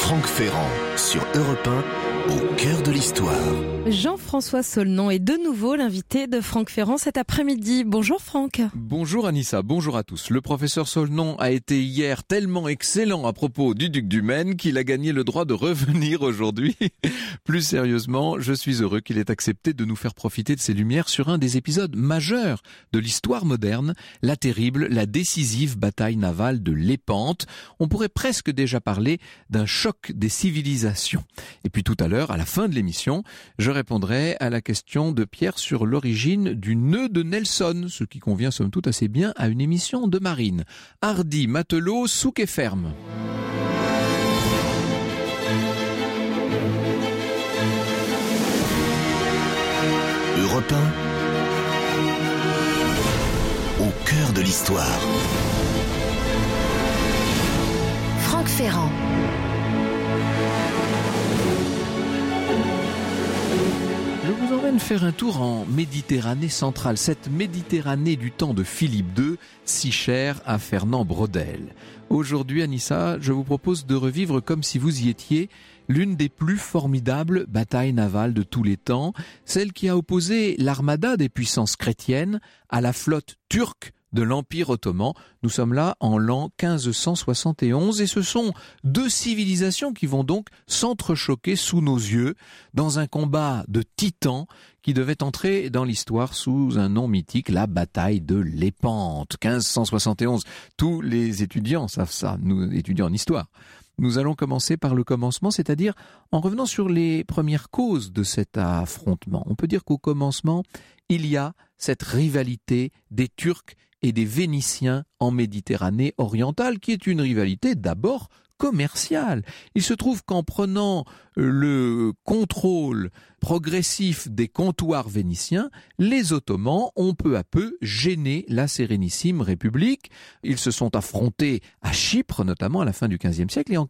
Franck Ferrand sur Europe 1, au cœur de l'histoire. Jean-François Solnon est de nouveau l'invité de Franck Ferrand cet après-midi. Bonjour Franck. Bonjour Anissa, bonjour à tous. Le professeur Solnon a été hier tellement excellent à propos du duc du Maine qu'il a gagné le droit de revenir aujourd'hui. Plus sérieusement, je suis heureux qu'il ait accepté de nous faire profiter de ses lumières sur un des épisodes majeurs de l'histoire moderne, la terrible, la décisive bataille navale de Lépante. On pourrait presque déjà parler d'un choc des civilisations. Et puis tout à l'heure, à la fin de l'émission, je répondrai à la question de Pierre sur l'origine du nœud de Nelson, ce qui convient somme toute assez bien à une émission de marine. Hardi, matelot, souk et ferme. Europe 1, au cœur de l'histoire. Franck Ferrand. Je vous emmène faire un tour en Méditerranée centrale, cette Méditerranée du temps de Philippe II, si chère à Fernand Braudel. Aujourd'hui, Anissa, je vous propose de revivre comme si vous y étiez l'une des plus formidables batailles navales de tous les temps, celle qui a opposé l'armada des puissances chrétiennes à la flotte turque de l'Empire ottoman. Nous sommes là en l'an 1571 et ce sont deux civilisations qui vont donc s'entrechoquer sous nos yeux dans un combat de titans qui devait entrer dans l'histoire sous un nom mythique, la bataille de Lépante. 1571, tous les étudiants savent ça, nous étudiants en histoire. Nous allons commencer par le commencement, c'est-à-dire en revenant sur les premières causes de cet affrontement. On peut dire qu'au commencement, il y a cette rivalité des Turcs et des Vénitiens en Méditerranée orientale, qui est une rivalité d'abord commerciale. Il se trouve qu'en prenant le contrôle progressif des comptoirs vénitiens, les Ottomans ont peu à peu gêné la sérénissime République. Ils se sont affrontés à Chypre, notamment à la fin du XVe siècle, et en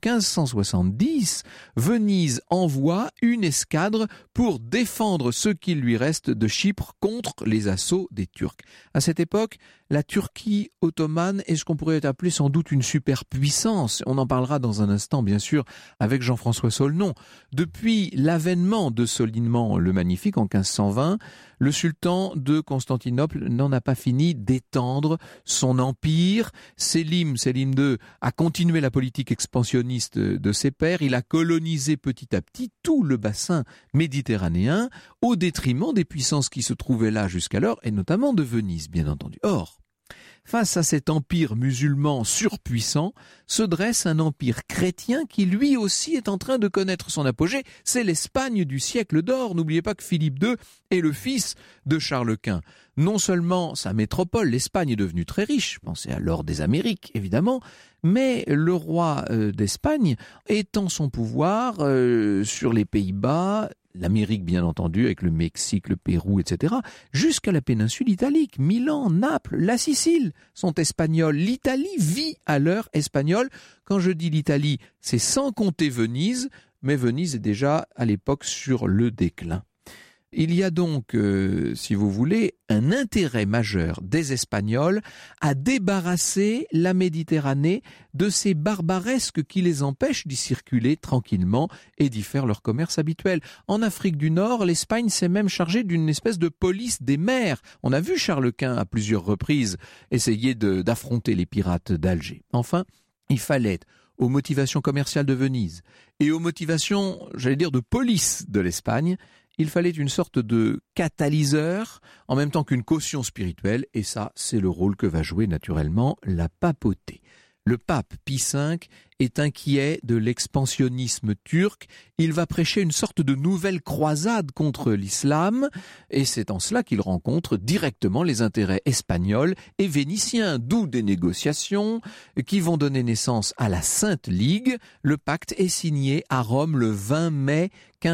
1570, Venise envoie une escadre pour défendre ce qu'il lui reste de Chypre contre les assauts des Turcs. À cette époque, la Turquie ottomane est ce qu'on pourrait appeler sans doute une superpuissance. On en parlera dans un instant, bien sûr, avec Jean-François Solnon. Depuis l'avènement de Soliman le Magnifique en 1520, le sultan de Constantinople n'en a pas fini d'étendre son empire. Sélim II a continué la politique expansionniste de ses pairs. Il a colonisé petit à petit tout le bassin méditerranéen au détriment des puissances qui se trouvaient là jusqu'alors et notamment de Venise, bien entendu. Or, face à cet empire musulman surpuissant, se dresse un empire chrétien qui lui aussi est en train de connaître son apogée. C'est l'Espagne du siècle d'or. N'oubliez pas que Philippe II est le fils de Charles Quint. Non seulement sa métropole, l'Espagne, est devenue très riche, pensez à l'or des Amériques évidemment, mais le roi d'Espagne étend son pouvoir sur les Pays-Bas, l'Amérique bien entendu, avec le Mexique, le Pérou, etc., jusqu'à la péninsule italique. Milan, Naples, la Sicile sont espagnols. L'Italie vit à l'heure espagnole. Quand je dis l'Italie, c'est sans compter Venise, mais Venise est déjà à l'époque sur le déclin. Il y a donc, si vous voulez, un intérêt majeur des Espagnols à débarrasser la Méditerranée de ces barbaresques qui les empêchent d'y circuler tranquillement et d'y faire leur commerce habituel. En Afrique du Nord, l'Espagne s'est même chargée d'une espèce de police des mers. On a vu Charles Quint à plusieurs reprises essayer d'affronter les pirates d'Alger. Enfin, il fallait aux motivations commerciales de Venise et aux motivations, j'allais dire, de police de l'Espagne, il fallait une sorte de catalyseur en même temps qu'une caution spirituelle, et ça, c'est le rôle que va jouer naturellement la papauté. Le pape Pie V est inquiet de l'expansionnisme turc. Il va prêcher une sorte de nouvelle croisade contre l'islam, et c'est en cela qu'il rencontre directement les intérêts espagnols et vénitiens, d'où des négociations qui vont donner naissance à la Sainte Ligue. Le pacte est signé à Rome le 20 mai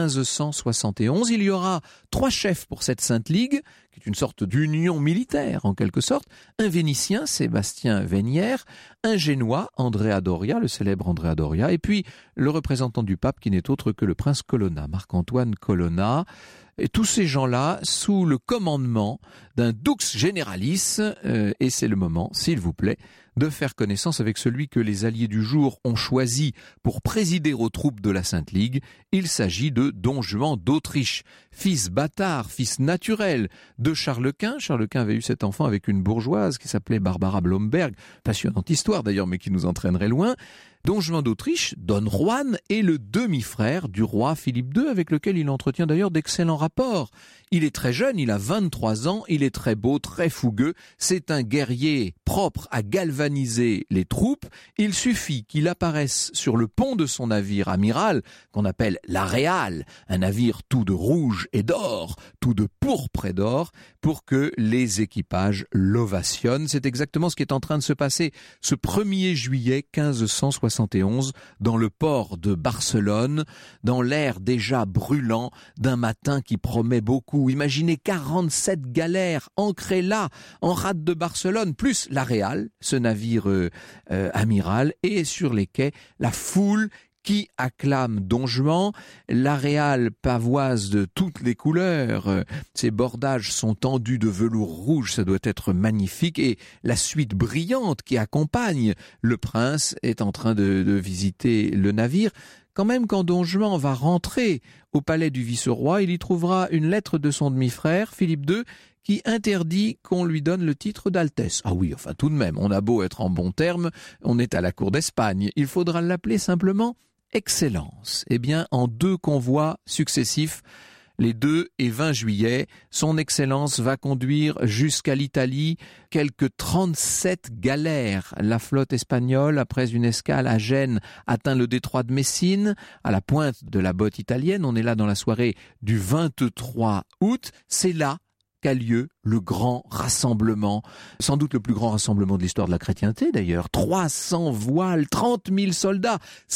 1571. Il y aura 3 chefs pour cette Sainte Ligue, qui est une sorte d'union militaire en quelque sorte. Un Vénitien, Sébastien Vénière, un Génois, Andrea Doria, le célèbre Andrea Doria, et puis le représentant du pape qui n'est autre que le prince Colonna, Marc-Antoine Colonna. Et tous ces gens-là sous le commandement d'un dux generalis, et c'est le moment, s'il vous plaît, de faire connaissance avec celui que les alliés du jour ont choisi pour présider aux troupes de la Sainte Ligue. Il s'agit de Don Juan d'Autriche, fils bâtard, fils naturel de Charles Quint. Charles Quint avait eu cet enfant avec une bourgeoise qui s'appelait Barbara Blomberg, passionnante histoire d'ailleurs, mais qui nous entraînerait loin. Don Juan d'Autriche, Don Juan, est le demi-frère du roi Philippe II, avec lequel il entretient d'ailleurs d'excellents rapports. Il est très jeune, il a 23 ans, il est très beau, très fougueux, c'est un guerrier propre à galvaniser les troupes. Il suffit qu'il apparaisse sur le pont de son navire amiral, qu'on appelle la Réal, un navire tout de rouge et d'or, tout de pourpre et d'or, pour que les équipages l'ovationnent. C'est exactement ce qui est en train de se passer ce 1er juillet 1571 dans le port de Barcelone, dans l'air déjà brûlant d'un matin qui promet beaucoup. Imaginez 47 galères ancrées là, en rade de Barcelone, plus la Réal, ce navire amiral, et sur les quais, la foule qui acclame Don Juan. La Réal pavoise de toutes les couleurs, ses bordages sont tendus de velours rouge, ça doit être magnifique, et la suite brillante qui accompagne le prince est en train de visiter le navire. Quand même, quand Don Juan va rentrer au palais du vice-roi, il y trouvera une lettre de son demi-frère, Philippe II, qui interdit qu'on lui donne le titre d'altesse. Ah oui, enfin tout de même, on a beau être en bons termes, on est à la cour d'Espagne. Il faudra l'appeler simplement Excellence. Eh bien, en 2 convois successifs, les 2 et 20 juillet, son Excellence va conduire jusqu'à l'Italie quelques 37 galères. La flotte espagnole, après une escale à Gênes, atteint le détroit de Messine, à la pointe de la botte italienne. On est là dans la soirée du 23 août. C'est là qu'a lieu le grand rassemblement, sans doute le plus grand rassemblement de l'histoire de la chrétienté d'ailleurs. 300 voiles, 30 000 soldats,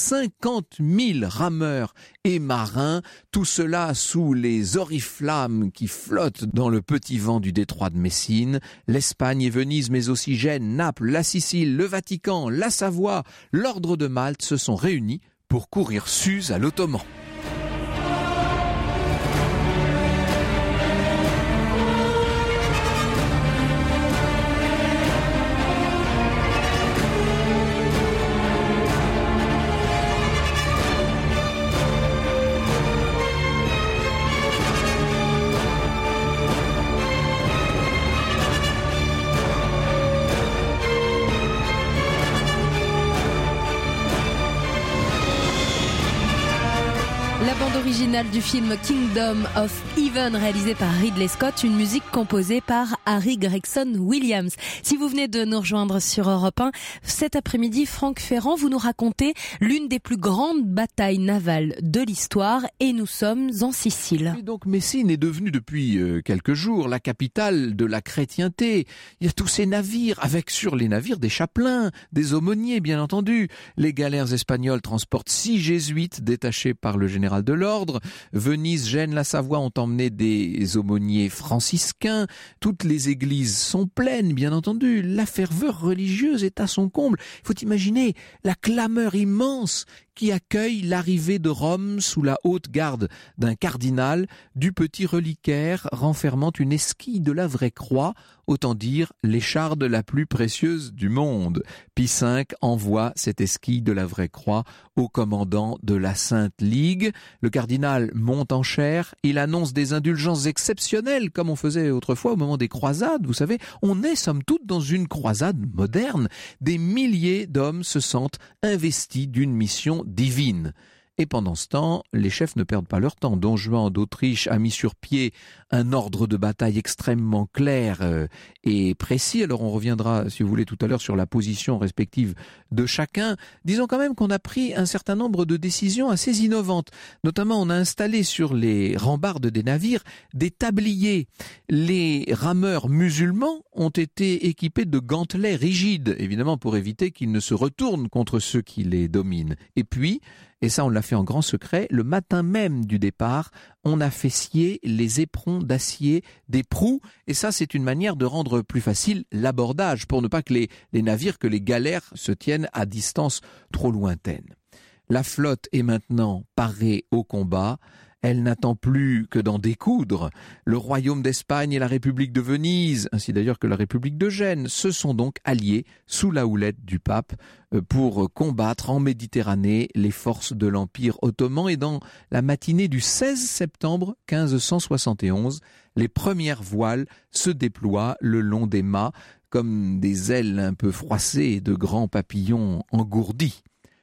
50 000 rameurs et marins, tout cela sous les oriflammes qui flottent dans le petit vent du détroit de Messine. L'Espagne et Venise, mais aussi Gênes, Naples, la Sicile, le Vatican, la Savoie, l'ordre de Malte se sont réunis pour courir Suse à l'Ottoman. La bande originale du film Kingdom of Heaven, réalisé par Ridley Scott, une musique composée par Harry Gregson Williams. Si vous venez de nous rejoindre sur Europe 1, cet après-midi, Franck Ferrand, vous nous racontez l'une des plus grandes batailles navales de l'histoire, et nous sommes en Sicile. Et donc Messine est devenue depuis quelques jours la capitale de la chrétienté. Il y a tous ces navires, avec sur les navires des chapelains, des aumôniers bien entendu. Les galères espagnoles transportent 6 jésuites détachés par le général de l'ordre. Venise, Gênes, la Savoie ont emmené des aumôniers franciscains. Toutes les églises sont pleines, bien entendu. La ferveur religieuse est à son comble. Il faut imaginer la clameur immense qui accueille l'arrivée de Rome sous la haute garde d'un cardinal, du petit reliquaire renfermant une esquille de la vraie croix, autant dire l'écharde la plus précieuse du monde. Pie V envoie cette esquille de la vraie croix au commandant de la Sainte Ligue. Le cardinal monte en chaire, il annonce des indulgences exceptionnelles, comme on faisait autrefois au moment des croisades. Vous savez, on est somme toute dans une croisade moderne. Des milliers d'hommes se sentent investis d'une mission divine. Et pendant ce temps, les chefs ne perdent pas leur temps. Don Juan d'Autriche a mis sur pied un ordre de bataille extrêmement clair et précis. Alors on reviendra, si vous voulez, tout à l'heure sur la position respective de chacun. Disons quand même qu'on a pris un certain nombre de décisions assez innovantes. Notamment, on a installé sur les rambardes des navires des tabliers. Les rameurs musulmans ont été équipés de gantelets rigides, évidemment pour éviter qu'ils ne se retournent contre ceux qui les dominent. Et puis, et ça on l'a fait en grand secret, le matin même du départ, on a fait scier les éperons d'acier des proues, et ça c'est une manière de rendre plus facile l'abordage, pour ne pas que les navires, que les galères se tiennent à distance trop lointaine. La flotte est maintenant parée au combat. elle n'attend plus que d'en découdre. Le royaume d'Espagne et la République de Venise, ainsi d'ailleurs que la République de Gênes, se sont donc alliés sous la houlette du pape pour combattre en Méditerranée les forces de l'Empire ottoman. Et dans la matinée du 16 septembre 1571, les premières voiles se déploient le long des mâts comme des ailes un peu froissées de grands papillons engourdis.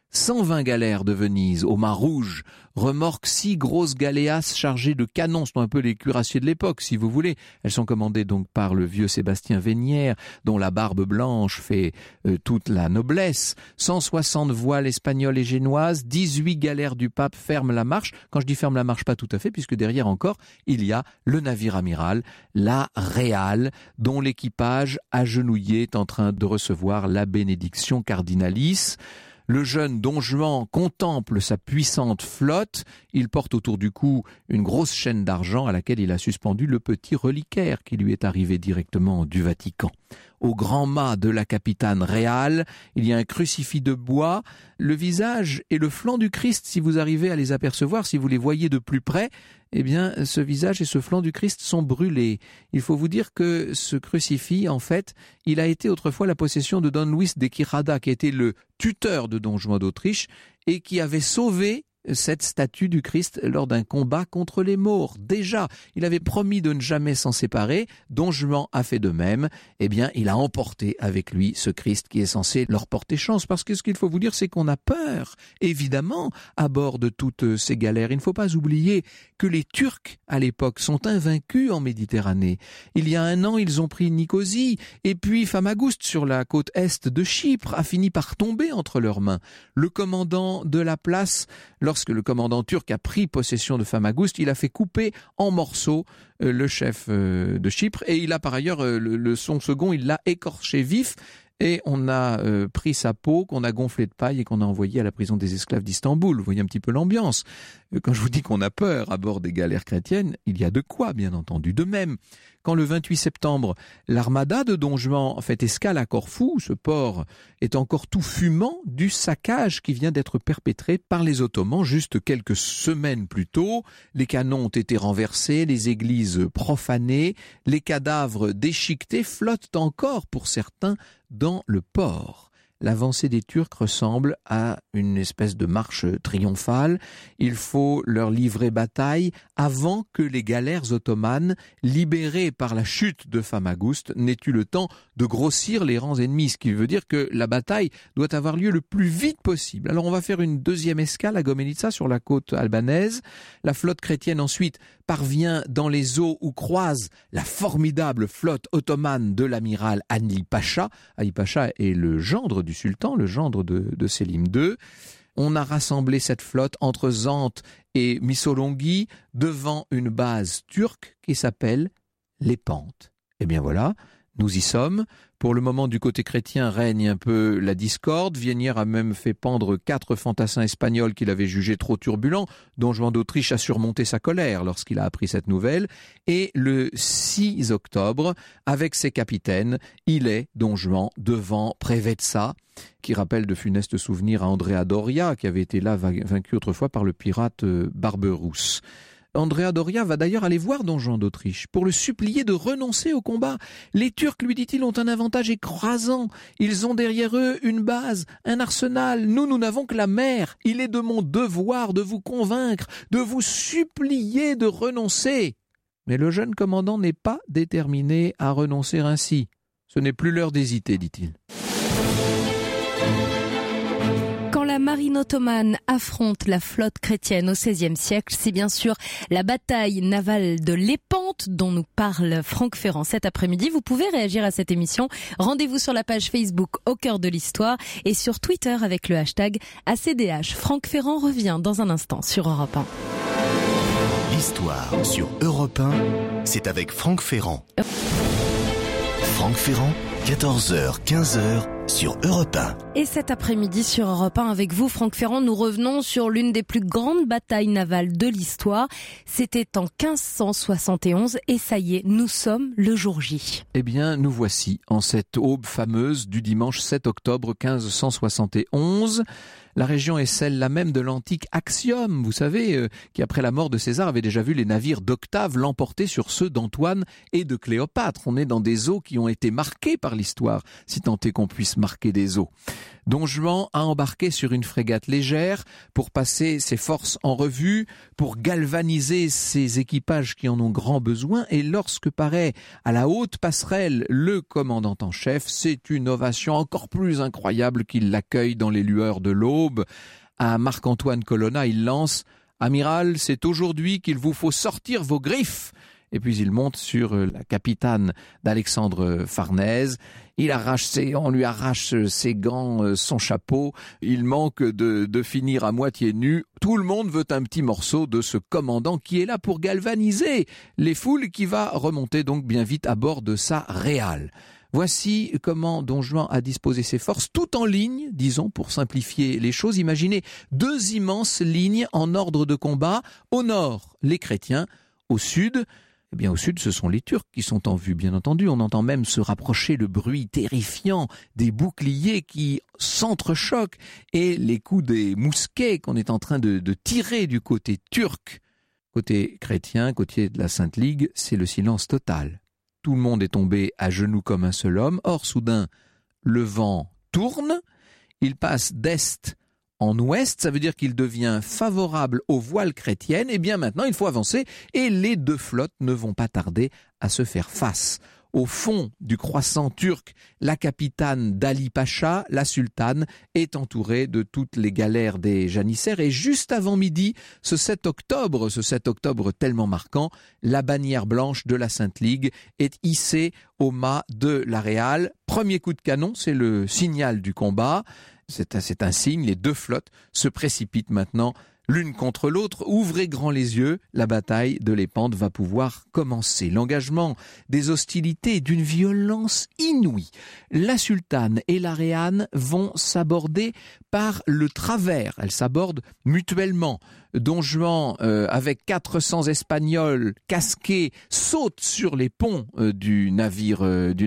120 galères de Venise, au mât rouge, remorquent 6 grosses galéasses chargées de canons. Ce sont un peu les cuirassiers de l'époque, si vous voulez. Elles sont commandées donc par le vieux Sébastien Vénière, dont la barbe blanche fait toute la noblesse. 160 voiles espagnoles et génoises, 18 galères du pape ferment la marche. Quand je dis ferme la marche, pas tout à fait, puisque derrière encore, il y a le navire amiral, la Réal, dont l'équipage agenouillé est en train de recevoir la bénédiction cardinalis. Le jeune Don Juan contemple sa puissante flotte. Il porte autour du cou une grosse chaîne d'argent à laquelle il a suspendu le petit reliquaire qui lui est arrivé directement du Vatican. Au grand mât de la capitane Réal, il y a un crucifix de bois. Le visage et le flanc du Christ, si vous arrivez à les apercevoir, si vous les voyez de plus près, eh bien, ce visage et ce flanc du Christ sont brûlés. Il faut vous dire que ce crucifix, en fait, il a été autrefois la possession de Don Luis de Quirada, qui était le tuteur de Don Juan d'Autriche et qui avait sauvé cette statue du Christ lors d'un combat contre les Maures. Déjà, il avait promis de ne jamais s'en séparer. Don Juan a fait de même. Eh bien, il a emporté avec lui ce Christ qui est censé leur porter chance. Parce que ce qu'il faut vous dire, c'est qu'on a peur, évidemment, à bord de toutes ces galères. Il ne faut pas oublier que les Turcs, à l'époque, sont invaincus en Méditerranée. Il y a 1 an, ils ont pris Nicosie, et puis Famagoust, sur la côte est de Chypre, a fini par tomber entre leurs mains. Le commandant de la place, lorsque le commandant turc a pris possession de Famagoust, il a fait couper en morceaux le chef de Chypre, et il a par ailleurs, son second, il l'a écorché vif, et on a pris sa peau, qu'on a gonflée de paille et qu'on a envoyée à la prison des esclaves d'Istanbul. Vous voyez un petit peu l'ambiance. Quand je vous dis qu'on a peur à bord des galères chrétiennes, il y a de quoi, bien entendu. De même, quand le 28 septembre, l'armada de Don Juan fait escale à Corfou, ce port est encore tout fumant du saccage qui vient d'être perpétré par les Ottomans juste quelques semaines plus tôt. Les canons ont été renversés, les églises profanées, les cadavres déchiquetés flottent encore pour certains dans le port. L'avancée des Turcs ressemble à une espèce de marche triomphale. Il faut leur livrer bataille avant que les galères ottomanes, libérées par la chute de Famagoust, n'aient eu le temps de grossir les rangs ennemis, ce qui veut dire que la bataille doit avoir lieu le plus vite possible. Alors on va faire une deuxième escale à Gomenica sur la côte albanaise. La flotte chrétienne ensuite parvient dans les eaux où croise la formidable flotte ottomane de l'amiral Ali Pacha. Ali Pacha est le gendre du sultan, le gendre de Selim II. On a rassemblé cette flotte entre Zante et Missolonghi devant une base turque qui s'appelle Lépante. Eh bien voilà, nous y sommes. Pour le moment, du côté chrétien, règne un peu la discorde. Vienière a même fait pendre 4 fantassins espagnols qu'il avait jugés trop turbulents. Don Juan d'Autriche a surmonté sa colère lorsqu'il a appris cette nouvelle. Et le 6 octobre, avec ses capitaines, il est, Don Juan, devant Preveza, qui rappelle de funestes souvenirs à Andrea Doria, qui avait été là vaincu autrefois par le pirate Barberousse. Andrea Doria va d'ailleurs aller voir Don Juan d'Autriche pour le supplier de renoncer au combat. Les Turcs, lui dit-il, ont un avantage écrasant. Ils ont derrière eux une base, un arsenal. Nous n'avons que la mer. Il est de mon devoir de vous convaincre, de vous supplier de renoncer. Mais le jeune commandant n'est pas déterminé à renoncer ainsi. Ce n'est plus l'heure d'hésiter, dit-il. Quand la marine ottomane affronte la flotte chrétienne au XVIe siècle, c'est bien sûr la bataille navale de Lépante dont nous parle Franck Ferrand cet après-midi. Vous pouvez réagir à cette émission. Rendez-vous sur la page Facebook Au cœur de l'histoire et sur Twitter avec le hashtag ACDH. Franck Ferrand revient dans un instant sur Europe 1. L'histoire sur Europe 1, c'est avec Franck Ferrand. Franck Ferrand, 14h, 15h sur Europe 1. Et cet après-midi sur Europe 1 avec vous, Franck Ferrand, nous revenons sur l'une des plus grandes batailles navales de l'histoire. C'était en 1571 et ça y est, nous sommes le jour J. Eh bien, nous voici en cette aube fameuse du dimanche 7 octobre 1571. La région est celle-là même de l'antique Actium, vous savez, qui après la mort de César avait déjà vu les navires d'Octave l'emporter sur ceux d'Antoine et de Cléopâtre. On est dans des eaux qui ont été marquées par l'histoire, si tant est qu'on puisse marquer des eaux. Don Juan a embarqué sur une frégate légère pour passer ses forces en revue, pour galvaniser ses équipages qui en ont grand besoin, et lorsque paraît à la haute passerelle le commandant en chef, c'est une ovation encore plus incroyable qu'il l'accueille dans les lueurs de l'aube. À Marc-Antoine Colonna, il lance « Amiral, c'est aujourd'hui qu'il vous faut sortir vos griffes !» Et puis il monte sur la capitane d'Alexandre Farnèse. On lui arrache ses gants, son chapeau. Il manque de finir à moitié nu. Tout le monde veut un petit morceau de ce commandant qui est là pour galvaniser les foules, qui va remonter donc bien vite à bord de sa réale. Voici comment Don Juan a disposé ses forces, tout en ligne, disons, pour simplifier les choses. Imaginez 2 immenses lignes en ordre de combat. Au nord, les chrétiens. Au sud, au sud, ce sont les Turcs qui sont en vue, bien entendu. On entend même se rapprocher le bruit terrifiant des boucliers qui s'entrechoquent et les coups des mousquets qu'on est en train de tirer du côté turc. Côté chrétien, côté de la Sainte Ligue, c'est le silence total. Tout le monde est tombé à genoux comme un seul homme. Or, soudain, le vent tourne. Il passe d'est en ouest, ça veut dire qu'il devient favorable aux voiles chrétiennes. Et bien maintenant, il faut avancer et les 2 flottes ne vont pas tarder à se faire face. Au fond du croissant turc, la capitane d'Ali Pacha, la sultane, est entourée de toutes les galères des janissaires. Et juste avant midi, ce 7 octobre tellement marquant, la bannière blanche de la Sainte Ligue est hissée au mât de la Réale. Premier coup de canon, c'est le signal du combat. C'est un signe, les 2 flottes se précipitent maintenant l'une contre l'autre. Ouvrez grand les yeux, la bataille de l'Épande va pouvoir commencer. L'engagement des hostilités d'une violence inouïe. La sultane et la Réane vont s'aborder par le travers. Elles s'abordent mutuellement. Don Juan, avec 400 Espagnols casqués, saute sur les ponts du navire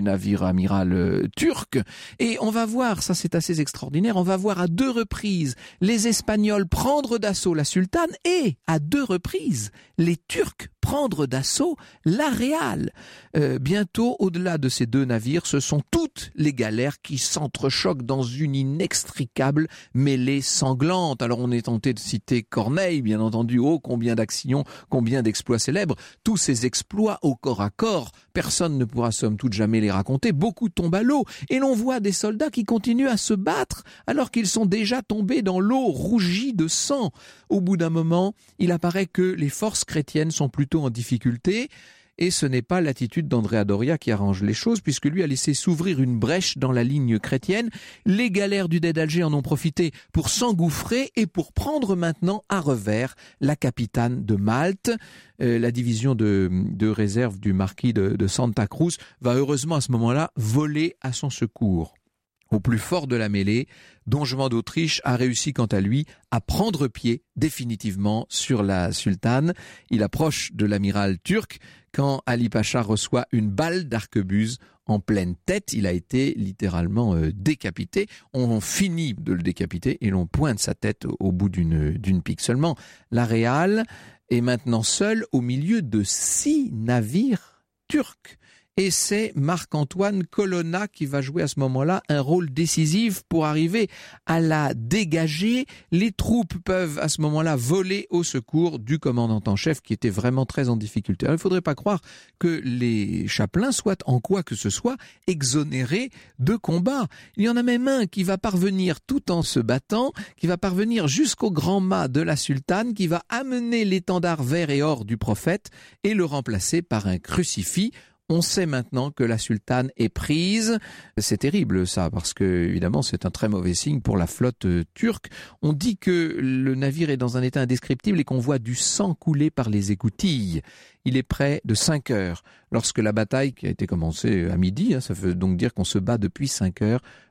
amiral turc. Et on va voir, ça c'est assez extraordinaire, on va voir à 2 reprises les Espagnols prendre d'assaut la sultane et à 2 reprises les Turcs prendre d'assaut la Réale. Bientôt, au-delà de ces 2 navires, ce sont toutes les galères qui s'entrechoquent dans une inextricable mêlée sanglante. Alors on est tenté de citer Corneille, bien entendu. Oh, combien d'actions, combien d'exploits célèbres. Tous ces exploits au corps à corps, personne ne pourra somme toute jamais les raconter. Beaucoup tombent à l'eau et l'on voit des soldats qui continuent à se battre alors qu'ils sont déjà tombés dans l'eau rougie de sang. Au bout d'un moment, il apparaît que les forces chrétiennes sont plutôt en difficulté. Et ce n'est pas l'attitude d'Andrea Doria qui arrange les choses, puisque lui a laissé s'ouvrir une brèche dans la ligne chrétienne. Les galères du Dey d'Alger en ont profité pour s'engouffrer et pour prendre maintenant à revers la capitane de Malte. La division de réserve du marquis de Santa Cruz va heureusement à ce moment-là voler à son secours. Au plus fort de la mêlée, Don Juan d'Autriche a réussi quant à lui à prendre pied définitivement sur la sultane. Il approche de l'amiral turc quand Ali Pacha reçoit une balle d'arquebuse en pleine tête. Il a été littéralement décapité. On finit de le décapiter et l'on pointe sa tête au bout d'une pique. Seulement, la Réale est maintenant seule au milieu de 6 navires turcs. Et c'est Marc-Antoine Colonna qui va jouer à ce moment-là un rôle décisif pour arriver à la dégager. Les troupes peuvent à ce moment-là voler au secours du commandant en chef qui était vraiment très en difficulté. Alors, il ne faudrait pas croire que les chapelains soient en quoi que ce soit exonérés de combat. Il y en a même un qui va parvenir tout en se battant, qui va parvenir jusqu'au grand mât de la sultane, qui va amener l'étendard vert et or du prophète et le remplacer par un crucifix. On sait maintenant que la sultane est prise. C'est terrible ça, parce que évidemment c'est un très mauvais signe pour la flotte turque. On dit que le navire est dans un état indescriptible et qu'on voit du sang couler par les écoutilles. Il est près de 5 heures. Lorsque la bataille, qui a été commencée à midi, ça veut donc dire qu'on se bat depuis 5 heures,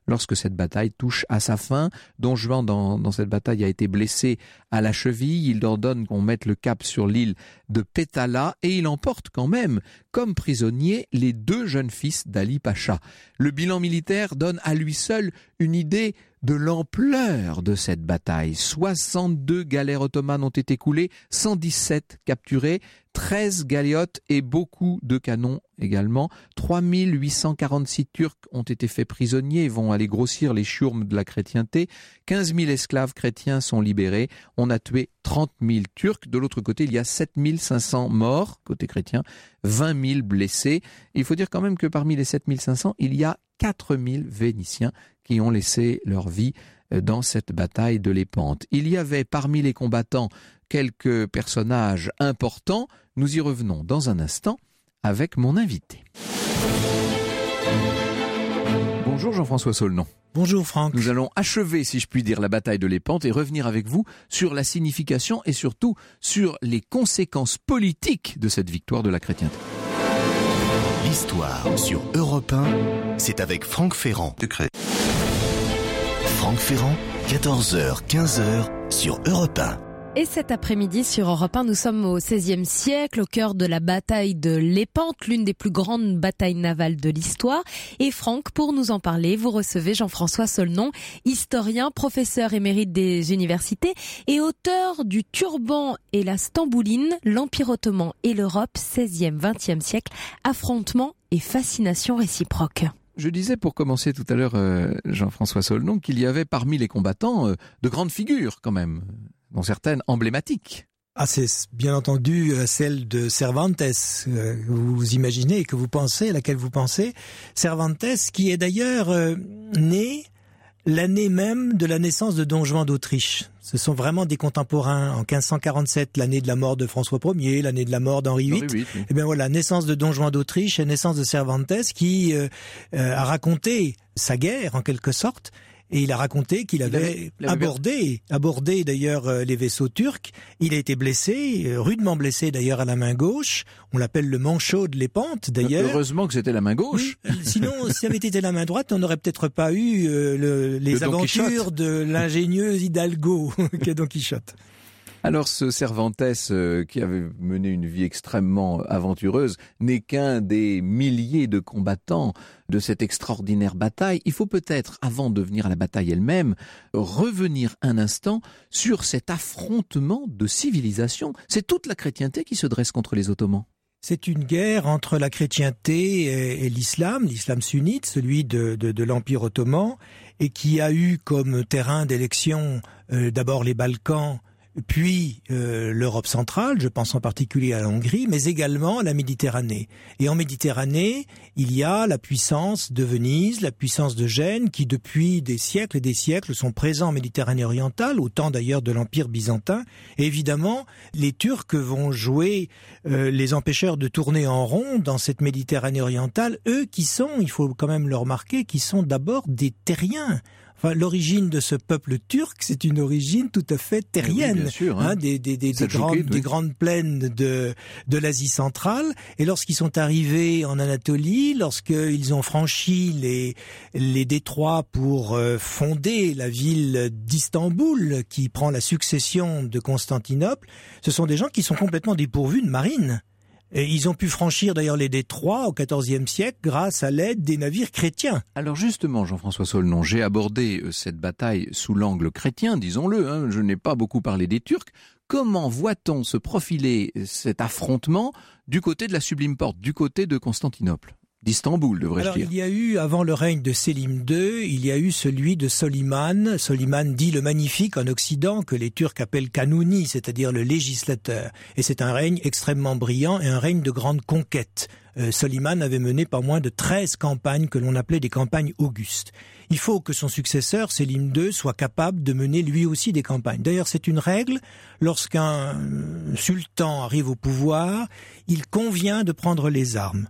lorsque cette bataille touche à sa fin. Don Juan, dans cette bataille, a été blessé à la cheville. Il ordonne qu'on mette le cap sur l'île de Pétala et il emporte quand même comme prisonniers les 2 jeunes fils d'Ali Pacha. Le bilan militaire donne à lui seul une idée de l'ampleur de cette bataille. 62 galères ottomanes ont été coulées, 117 capturées, 13 galiotes et beaucoup de canons également. 3846 Turcs ont été faits prisonniers et vont aller grossir les chiourmes de la chrétienté. 15 000 esclaves chrétiens sont libérés. On a tué 30 000 Turcs. De l'autre côté, il y a 7 500 morts, côté chrétien, 20 000 blessés. Il faut dire quand même que parmi les 7 500, il y a 4 000 Vénitiens qui ont laissé leur vie dans cette bataille de Lépante. Il y avait parmi les combattants quelques personnages importants. Nous y revenons dans un instant avec mon invité. Bonjour Jean-François Saulnon. Bonjour Franck. Nous allons achever, si je puis dire, la bataille de Lépante et revenir avec vous sur la signification et surtout sur les conséquences politiques de cette victoire de la chrétienté. L'histoire sur Europe 1, c'est avec Franck Ferrand. Franck Ferrand, 14h, 15h sur Europe 1. Et cet après-midi sur Europe 1, nous sommes au XVIe siècle, au cœur de la bataille de Lépante, l'une des plus grandes batailles navales de l'histoire. Et Franck, pour nous en parler, vous recevez Jean-François Saulnon, historien, professeur émérite des universités et auteur du Turban et la Stambouline, l'Empire ottoman et l'Europe, 16e, 20e siècle, affrontements et fascination réciproque. Je disais pour commencer tout à l'heure, Jean-François Saulnon, qu'il y avait parmi les combattants de grandes figures quand même, dont certaines emblématiques. Ah, c'est bien entendu celle de Cervantes, que vous imaginez et que vous pensez, à laquelle vous pensez. Cervantes, qui est d'ailleurs né l'année même de la naissance de Don Juan d'Autriche. Ce sont vraiment des contemporains. En 1547, l'année de la mort de François Ier, l'année de la mort d'Henri VIII. Oui. Et bien voilà, naissance de Don Juan d'Autriche et naissance de Cervantes, qui a raconté sa guerre en quelque sorte. Et il a raconté qu'il avait abordé d'ailleurs les vaisseaux turcs. Il a été blessé, rudement blessé d'ailleurs à la main gauche. On l'appelle le manchot de Lépante d'ailleurs. Heureusement que c'était la main gauche. Oui, sinon, si ça avait été la main droite, on n'aurait peut-être pas eu les aventures de l'ingénieux Hidalgo qu'est Don Quichotte. Alors ce Cervantes, qui avait mené une vie extrêmement aventureuse, n'est qu'un des milliers de combattants de cette extraordinaire bataille. Il faut peut-être, avant de venir à la bataille elle-même, revenir un instant sur cet affrontement de civilisation. C'est toute la chrétienté qui se dresse contre les Ottomans. C'est une guerre entre la chrétienté et l'islam sunnite, celui de l'Empire ottoman, et qui a eu comme terrain d'élection d'abord les Balkans, puis l'Europe centrale, je pense en particulier à la Hongrie, mais également à la Méditerranée. Et en Méditerranée, il y a la puissance de Venise, la puissance de Gênes, qui depuis des siècles et des siècles sont présents en Méditerranée orientale, au temps d'ailleurs de l'Empire byzantin. Et évidemment, les Turcs vont jouer les empêcheurs de tourner en rond dans cette Méditerranée orientale, eux qui sont, il faut quand même le remarquer, qui sont d'abord des terriens. Enfin, l'origine de ce peuple turc, c'est une origine tout à fait terrienne, oui, bien sûr, hein, des grandes plaines de l'Asie centrale. Et lorsqu'ils sont arrivés en Anatolie, lorsqu'ils ont franchi les détroits pour fonder la ville d'Istanbul, qui prend la succession de Constantinople, ce sont des gens qui sont complètement dépourvus de marine. Et ils ont pu franchir d'ailleurs les détroits au XIVe siècle grâce à l'aide des navires chrétiens. Alors justement, Jean-François Saulnon, j'ai abordé cette bataille sous l'angle chrétien, disons-le, hein, je n'ai pas beaucoup parlé des Turcs. Comment voit-on se profiler cet affrontement du côté de la Sublime Porte, du côté de Constantinople ? D'Istanbul, devrais-je dire. Alors, il y a eu, avant le règne de Sélim II, il y a eu celui de Soliman. Soliman dit le magnifique en Occident, que les Turcs appellent Kanuni, c'est-à-dire le législateur. Et c'est un règne extrêmement brillant et un règne de grande conquête. Soliman avait mené pas moins de 13 campagnes que l'on appelait des campagnes augustes. Il faut que son successeur, Sélim II, soit capable de mener lui aussi des campagnes. D'ailleurs, c'est une règle, lorsqu'un sultan arrive au pouvoir, il convient de prendre les armes.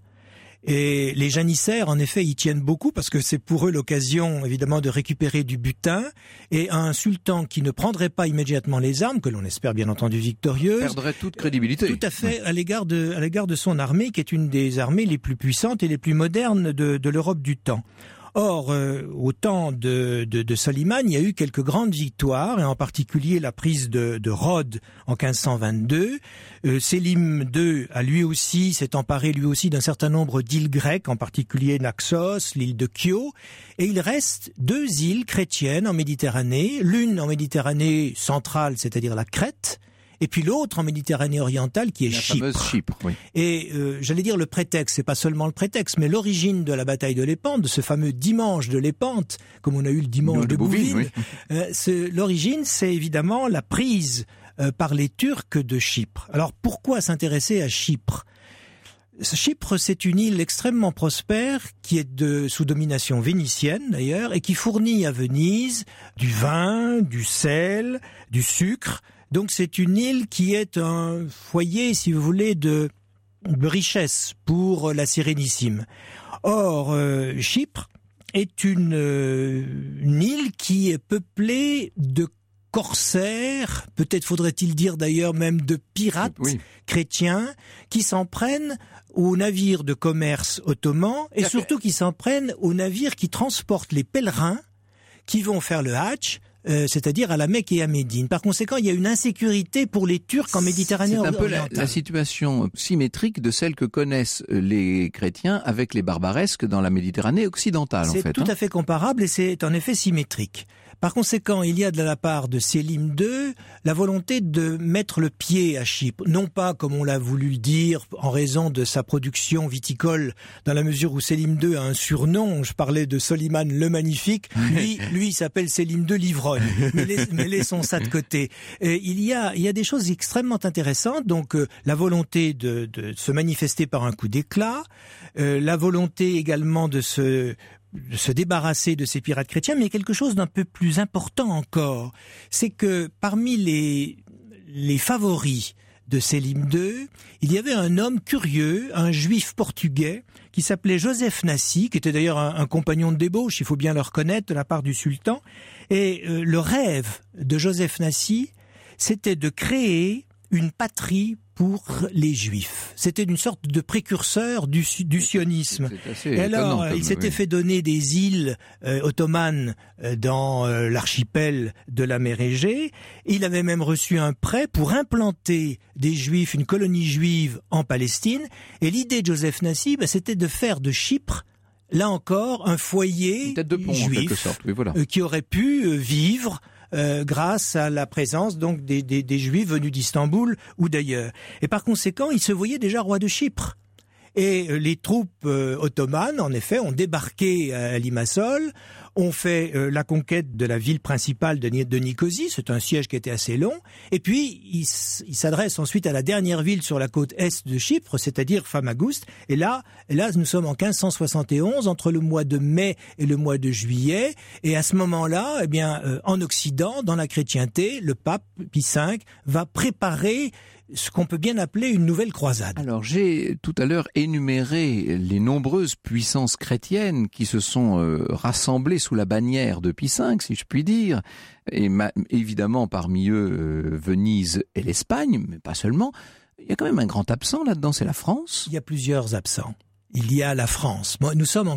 Et les janissaires, en effet, y tiennent beaucoup parce que c'est pour eux l'occasion, évidemment, de récupérer du butin. Et un sultan qui ne prendrait pas immédiatement les armes, que l'on espère bien entendu victorieuse, perdrait toute crédibilité. Tout à fait, à l'égard de son armée, qui est une des armées les plus puissantes et les plus modernes de l'Europe du temps. Or, au temps de Soliman, il y a eu quelques grandes victoires, et en particulier la prise de Rhodes en 1522. Sélim II s'est emparé lui aussi d'un certain nombre d'îles grecques, en particulier Naxos, l'île de Chios, et il reste 2 îles chrétiennes en Méditerranée, l'une en Méditerranée centrale, c'est-à-dire la Crète, et puis l'autre en Méditerranée orientale qui est Chypre. La fameuse Chypre, oui. Et j'allais dire le prétexte, c'est pas seulement le prétexte, mais l'origine de la bataille de Lépante, de ce fameux dimanche de Lépante, comme on a eu le dimanche de Bouvines, oui. L'origine, c'est évidemment la prise par les Turcs de Chypre. Alors pourquoi s'intéresser à Chypre ? Chypre, c'est une île extrêmement prospère qui est sous domination vénitienne d'ailleurs et qui fournit à Venise du vin, du sel, du sucre. Donc c'est une île qui est un foyer, si vous voulez, de richesse pour la Sérénissime. Or, Chypre est une île qui est peuplée de corsaires, peut-être faudrait-il dire d'ailleurs même de pirates chrétiens, qui s'en prennent aux navires de commerce ottomans et surtout qui s'en prennent aux navires qui transportent les pèlerins qui vont faire le Hadj, c'est-à-dire à la Mecque et à Médine. Par conséquent, il y a une insécurité pour les Turcs en Méditerranée orientale. C'est un peu la situation symétrique de celle que connaissent les chrétiens avec les barbaresques dans la Méditerranée occidentale, en fait. C'est tout à fait comparable et c'est en effet symétrique. Par conséquent, il y a de la part de Sélim II la volonté de mettre le pied à Chypre. Non pas, comme on l'a voulu le dire, en raison de sa production viticole, dans la mesure où Sélim II a un surnom. Je parlais de Soliman le Magnifique. Lui, il s'appelle Sélim II l'Ivrogne. Mais laissons ça de côté. Il y a des choses extrêmement intéressantes. Donc, la volonté de se manifester par un coup d'éclat, la volonté également de se débarrasser de ces pirates chrétiens, mais quelque chose d'un peu plus important encore, c'est que parmi les favoris de Sélim II, il y avait un homme curieux, un juif portugais, qui s'appelait Joseph Nassi, qui était d'ailleurs un compagnon de débauche, il faut bien le reconnaître, de la part du sultan. Et le rêve de Joseph Nassi, c'était de créer une patrie pour les Juifs. C'était une sorte de précurseur du sionisme. Et alors, il s'était fait donner des îles ottomanes dans l'archipel de la mer Égée. Il avait même reçu un prêt pour implanter des Juifs, une colonie juive en Palestine. Et l'idée de Joseph Nassi, c'était de faire de Chypre, là encore, un foyer juif, en quelque sorte. Oui, voilà. Qui aurait pu vivre grâce à la présence donc des Juifs venus d'Istanbul ou d'ailleurs. Et par conséquent, il se voyait déjà roi de Chypre. Et les troupes ottomanes, en effet, ont débarqué à Limassol, ont fait la conquête de la ville principale de Nicosie, c'est un siège qui était assez long, et puis ils s'adressent ensuite à la dernière ville sur la côte est de Chypre, c'est-à-dire Famagoust, et là nous sommes en 1571, entre le mois de mai et le mois de juillet, et à ce moment-là, en Occident, dans la chrétienté, le pape Pie V va préparer ce qu'on peut bien appeler une nouvelle croisade. Alors, j'ai tout à l'heure énuméré les nombreuses puissances chrétiennes qui se sont rassemblées sous la bannière de Pie V, si je puis dire, et évidemment parmi eux Venise et l'Espagne, mais pas seulement. Il y a quand même un grand absent là-dedans, c'est la France. Il y a plusieurs absents. Il y a la France. Nous sommes en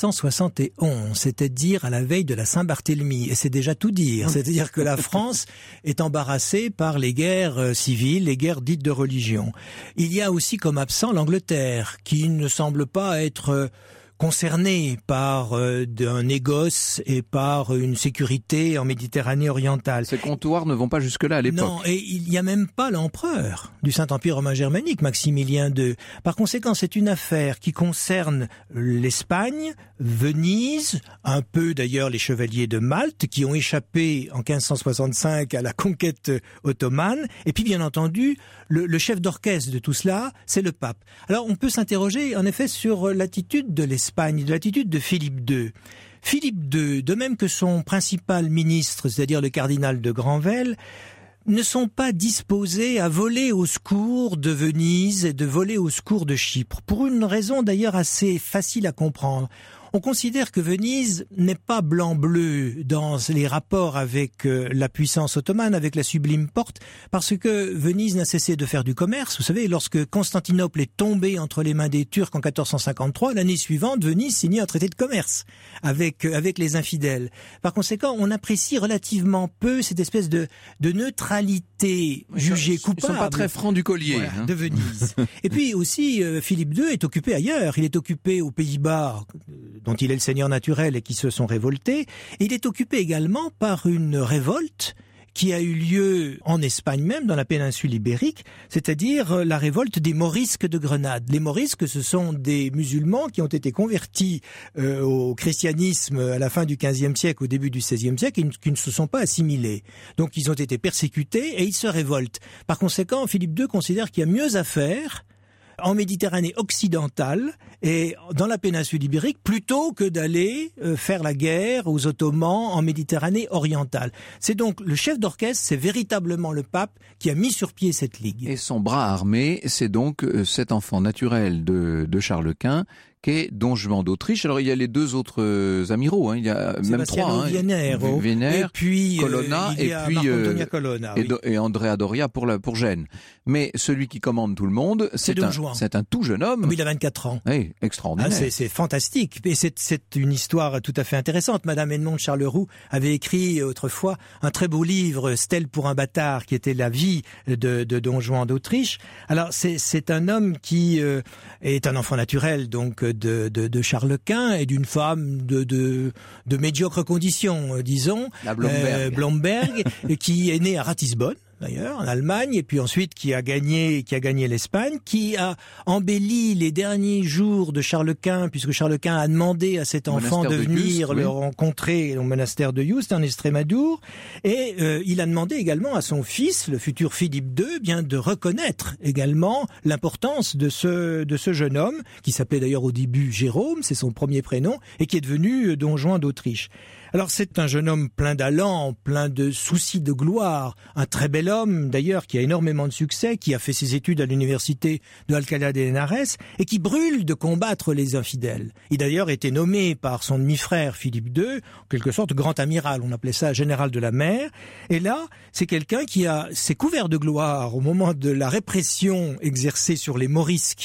1571, c'est-à-dire à la veille de la Saint-Barthélemy, et c'est déjà tout dire. C'est-à-dire que la France est embarrassée par les guerres civiles, les guerres dites de religion. Il y a aussi comme absent l'Angleterre, qui ne semble pas être concernée par un négoce et par une sécurité en Méditerranée orientale. Ces comptoirs ne vont pas jusque-là à l'époque. Non, et il n'y a même pas l'empereur du Saint-Empire romain germanique, Maximilien II. Par conséquent, c'est une affaire qui concerne l'Espagne, Venise, un peu d'ailleurs les chevaliers de Malte, qui ont échappé en 1565 à la conquête ottomane, et puis bien entendu, le chef d'orchestre de tout cela, c'est le pape. Alors on peut s'interroger en effet sur l'attitude de l'Espagne, de l'attitude de Philippe II. Philippe II, de même que son principal ministre, c'est-à-dire le cardinal de Granvelle, ne sont pas disposés à voler au secours de Venise et de voler au secours de Chypre, pour une raison d'ailleurs assez facile à comprendre. On considère que Venise n'est pas blanc-bleu dans les rapports avec la puissance ottomane, avec la Sublime Porte, parce que Venise n'a cessé de faire du commerce. Vous savez, lorsque Constantinople est tombé entre les mains des Turcs en 1453, l'année suivante, Venise signait un traité de commerce avec les infidèles. Par conséquent, on apprécie relativement peu cette espèce de neutralité jugée coupable. Ils sont pas très francs du collier. Voilà, de Venise. Et puis aussi, Philippe II est occupé ailleurs. Il est occupé aux Pays-Bas, dont il est le seigneur naturel et qui se sont révoltés. Et il est occupé également par une révolte qui a eu lieu en Espagne même, dans la péninsule ibérique, c'est-à-dire la révolte des Morisques de Grenade. Les Morisques, ce sont des musulmans qui ont été convertis au christianisme à la fin du XVe siècle, au début du XVIe siècle, et qui ne se sont pas assimilés. Donc ils ont été persécutés et ils se révoltent. Par conséquent, Philippe II considère qu'il y a mieux à faire en Méditerranée occidentale et dans la péninsule ibérique plutôt que d'aller faire la guerre aux Ottomans en Méditerranée orientale. C'est donc le chef d'orchestre, c'est véritablement le pape qui a mis sur pied cette ligue. Et son bras armé, c'est donc cet enfant naturel de Charles Quint, qu'est Don Juan d'Autriche. Alors il y a les deux autres amiraux, il y a même trois, Viennero, Vénère, et puis Colonna, et puis Marc-Antonia Colonna, oui. et Andrea Doria pour Gênes. Mais celui qui commande tout le monde, c'est un tout jeune homme. Oui, il a 24 ans. Oui, extraordinaire. C'est fantastique. Et c'est une histoire tout à fait intéressante. Madame Edmond de Charleroux avait écrit autrefois un très beau livre, Stèle pour un bâtard, qui était la vie de Don Juan d'Autriche. Alors c'est un homme qui est un enfant naturel, donc de Charles Quint et d'une femme de médiocre condition, disons, la Blomberg, qui est née à Ratisbonne, d'ailleurs, en Allemagne, et puis ensuite qui a gagné l'Espagne, qui a embelli les derniers jours de Charles Quint, puisque Charles Quint a demandé à cet enfant de venir le rencontrer au monastère de Yuste, en Estrémadure, et il a demandé également à son fils, le futur Philippe II, bien de reconnaître également l'importance de ce jeune homme, qui s'appelait d'ailleurs au début Jérôme, c'est son premier prénom, et qui est devenu Don Juan d'Autriche. Alors c'est un jeune homme plein d'allant, plein de soucis de gloire, un très bel homme d'ailleurs qui a énormément de succès, qui a fait ses études à l'université de Alcalá de Henares et qui brûle de combattre les infidèles. Il a d'ailleurs été nommé par son demi-frère Philippe II, en quelque sorte grand amiral, on appelait ça général de la mer. Et là, c'est quelqu'un qui s'est couvert de gloire au moment de la répression exercée sur les Morisques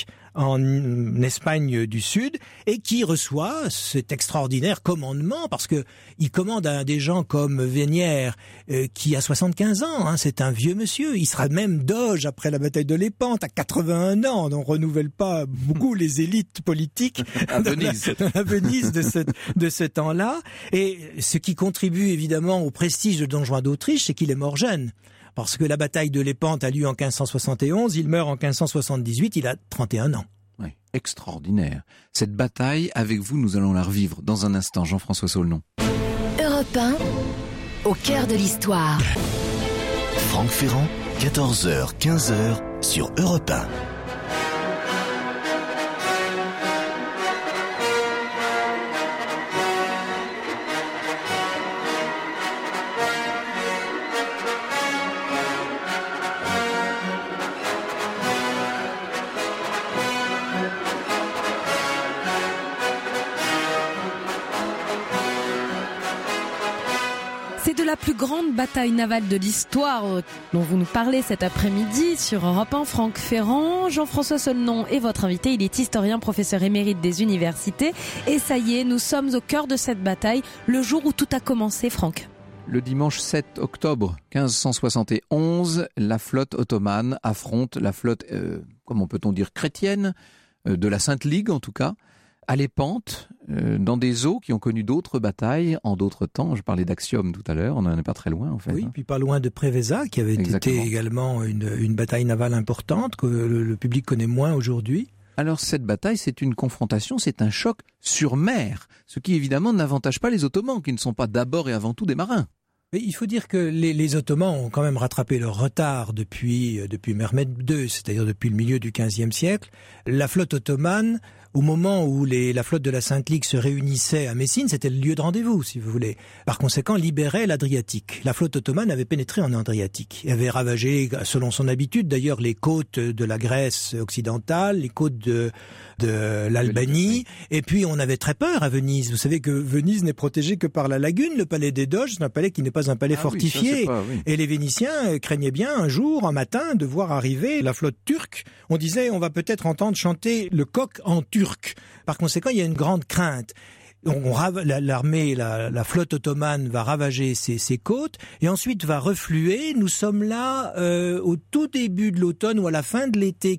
en Espagne du Sud, et qui reçoit cet extraordinaire commandement, parce que il commande à des gens comme Vénière, qui a 75 ans, c'est un vieux monsieur. Il sera même doge après la bataille de Lépante, à 81 ans. On ne renouvelle pas beaucoup les élites politiques à Venise. Dans la Venise de ce temps-là. Et ce qui contribue évidemment au prestige de Don Juan d'Autriche, c'est qu'il est mort jeune. Parce que la bataille de Lépante a lieu en 1571, il meurt en 1578, il a 31 ans. Oui, extraordinaire. Cette bataille, avec vous, nous allons la revivre dans un instant. Jean-François Saulnon. Europe 1, au cœur de l'histoire. Franck Ferrand, 14h, 15h, sur Europe 1. La plus grande bataille navale de l'histoire dont vous nous parlez cet après-midi sur Europe 1, Franck Ferrand. Jean-François Saulnon est votre invité. Il est historien, professeur émérite des universités. Et ça y est, nous sommes au cœur de cette bataille, le jour où tout a commencé, Franck. Le dimanche 7 octobre 1571, la flotte ottomane affronte la flotte, comment peut-on dire, chrétienne, de la Sainte Ligue en tout cas, à Lépante, dans des eaux qui ont connu d'autres batailles en d'autres temps. Je parlais d'Axiom tout à l'heure, on n'en est pas très loin en fait. Oui, puis pas loin de Preveza, qui avait été également une bataille navale importante que le public connaît moins aujourd'hui. Alors cette bataille, c'est une confrontation, c'est un choc sur mer, ce qui évidemment n'avantage pas les Ottomans, qui ne sont pas d'abord et avant tout des marins. Mais il faut dire que les Ottomans ont quand même rattrapé leur retard depuis Mehmed II, c'est-à-dire depuis le milieu du XVe siècle. La flotte ottomane, au moment où la flotte de la Sainte Ligue se réunissait à Messine, c'était le lieu de rendez-vous, si vous voulez. Par conséquent, libérait l'Adriatique. La flotte ottomane avait pénétré en Adriatique et avait ravagé, selon son habitude d'ailleurs, les côtes de la Grèce occidentale, les côtes de l'Albanie, et puis on avait très peur à Venise. Vous savez que Venise n'est protégée que par la lagune, le palais des Doges, c'est un palais qui n'est pas un palais fortifié. Oui. Et les Vénitiens craignaient bien un matin, de voir arriver la flotte turque. On disait, on va peut-être entendre chanter le coq en turc. Par conséquent, il y a une grande crainte. La flotte ottomane va ravager ces côtes et ensuite va refluer. Nous sommes là au tout début de l'automne ou à la fin de l'été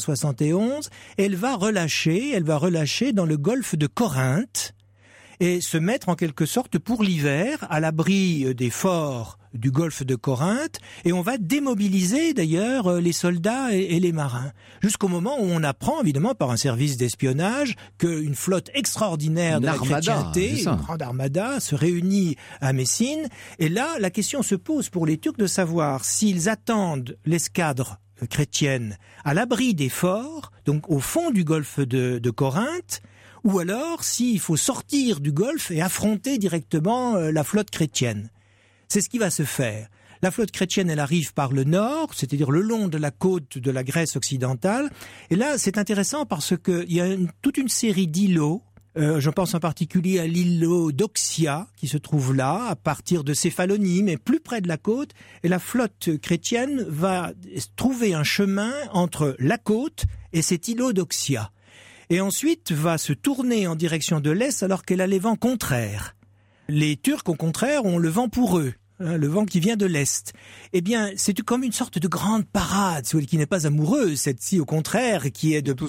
1571. Elle va relâcher dans le golfe de Corinthe et se mettre en quelque sorte pour l'hiver à l'abri des forts du golfe de Corinthe, et on va démobiliser d'ailleurs les soldats et les marins, jusqu'au moment où on apprend évidemment par un service d'espionnage qu'une flotte extraordinaire de la chrétienté, une grande armada, se réunit à Messine, et là la question se pose pour les Turcs de savoir s'ils attendent l'escadre chrétienne à l'abri des forts, donc au fond du golfe de Corinthe, ou alors s'il faut sortir du golfe et affronter directement la flotte chrétienne. C'est ce qui va se faire. La flotte chrétienne, elle arrive par le nord, c'est-à-dire le long de la côte de la Grèce occidentale. Et là, c'est intéressant parce qu'il y a toute une série d'îlots. Je pense en particulier à l'îlot d'Oxia, qui se trouve là, à partir de Céphalonie, mais plus près de la côte. Et la flotte chrétienne va trouver un chemin entre la côte et cet îlot d'Oxia. Et ensuite va se tourner en direction de l'est alors qu'elle a les vents contraires. Les Turcs, au contraire, ont le vent pour eux, le vent qui vient de l'Est. Eh bien, c'est comme une sorte de grande parade, qui n'est pas amoureuse, cette-ci, au contraire, qui est de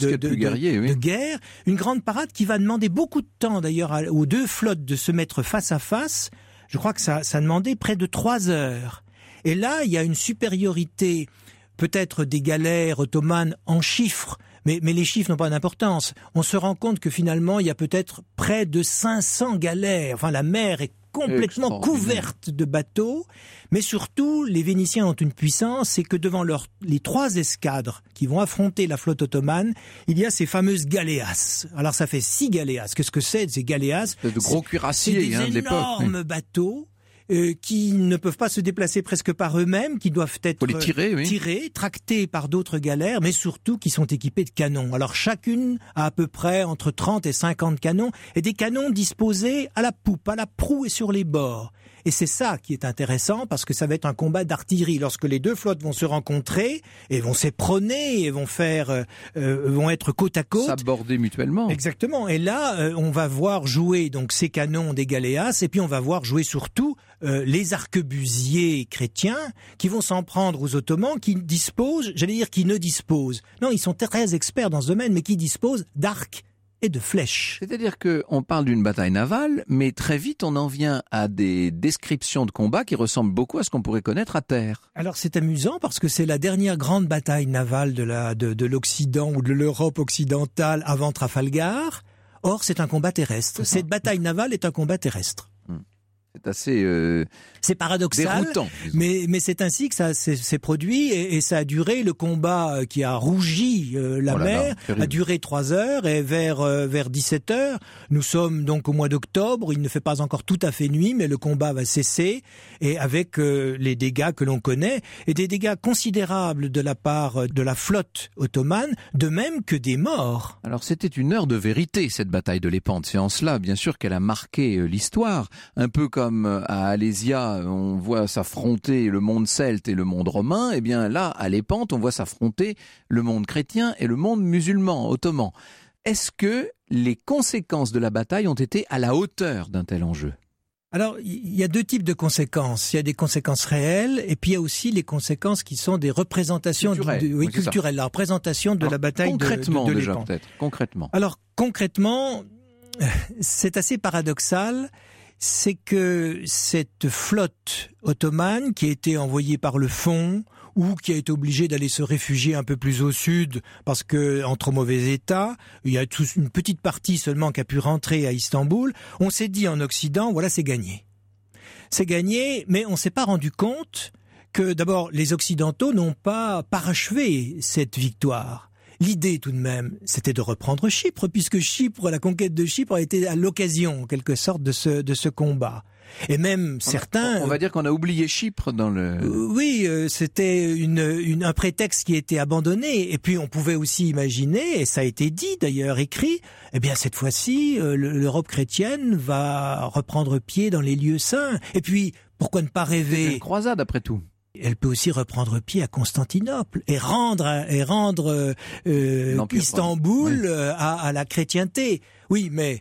guerre. Une grande parade qui va demander beaucoup de temps, d'ailleurs, aux deux flottes de se mettre face à face. Je crois que ça demandait près de 3 heures. Et là, il y a une supériorité, peut-être des galères ottomanes en chiffres, mais les chiffres n'ont pas d'importance. On se rend compte que finalement, il y a peut-être près de 500 galères. Enfin, la mer est complètement couverte de bateaux. Mais surtout, les Vénitiens ont une puissance, c'est que devant les 3 escadres qui vont affronter la flotte ottomane, il y a ces fameuses galéas. Alors, ça fait 6 galéas. Qu'est-ce que c'est, ces galéas? C'est de gros cuirassiers de l'époque. C'est des énormes bateaux. Qui ne peuvent pas se déplacer presque par eux-mêmes, qui doivent être tirés, tractés par d'autres galères, mais surtout qui sont équipés de canons. Alors chacune a à peu près entre 30 et 50 canons, et des canons disposés à la poupe, à la proue et sur les bords. Et c'est ça qui est intéressant, parce que ça va être un combat d'artillerie. Lorsque les deux flottes vont se rencontrer, et vont s'éperonner, et vont être côte à côte. S'aborder mutuellement. Exactement. Et là, on va voir jouer donc ces canons des galéas, et puis on va voir jouer surtout les arquebusiers chrétiens qui vont s'en prendre aux Ottomans, qui ne disposent. Non, ils sont très experts dans ce domaine, mais qui disposent d'arcs et de flèches. C'est-à-dire qu'on parle d'une bataille navale, mais très vite on en vient à des descriptions de combat qui ressemblent beaucoup à ce qu'on pourrait connaître à terre. Alors c'est amusant parce que c'est la dernière grande bataille navale de l'Occident ou de l'Europe occidentale avant Trafalgar. Or c'est un combat terrestre. Cette bataille navale est un combat terrestre. C'est assez c'est paradoxal, déroutant, mais c'est ainsi que ça s'est produit et ça a duré. Le combat qui a rougi la mer a duré 3 heures et vers 17 heures, nous sommes donc au mois d'octobre. Il ne fait pas encore tout à fait nuit, mais le combat va cesser et avec les dégâts que l'on connaît et des dégâts considérables de la part de la flotte ottomane, de même que des morts. Alors c'était une heure de vérité cette bataille de Lépante. C'est en cela, bien sûr, qu'elle a marqué l'histoire, un peu comme à Alésia, on voit s'affronter le monde celte et le monde romain, et bien là, à Lépante, on voit s'affronter le monde chrétien et le monde musulman, ottoman. Est-ce que les conséquences de la bataille ont été à la hauteur d'un tel enjeu ? Alors, il y a 2 types de conséquences. Il y a des conséquences réelles, et puis il y a aussi les conséquences qui sont des représentations culturelles. La représentation de la bataille de Lépante. Concrètement. Alors, concrètement, c'est assez paradoxal. C'est que cette flotte ottomane qui a été envoyée par le fond ou qui a été obligée d'aller se réfugier un peu plus au sud parce que en trop mauvais état, il y a une petite partie seulement qui a pu rentrer à Istanbul, on s'est dit en Occident, voilà, c'est gagné. C'est gagné, mais on s'est pas rendu compte que d'abord les Occidentaux n'ont pas parachevé cette victoire. L'idée tout de même, c'était de reprendre Chypre, puisque la conquête de Chypre a été à l'occasion, en quelque sorte, de ce combat. Et même certains... On va dire qu'on a oublié Chypre dans le... Oui, c'était un prétexte qui était abandonné. Et puis on pouvait aussi imaginer, et ça a été dit d'ailleurs, écrit, eh bien cette fois-ci, l'Europe chrétienne va reprendre pied dans les lieux saints. Et puis, pourquoi ne pas rêver... C'est une croisade après tout. Elle peut aussi reprendre pied à Constantinople et rendre Istanbul à la chrétienté. Oui, mais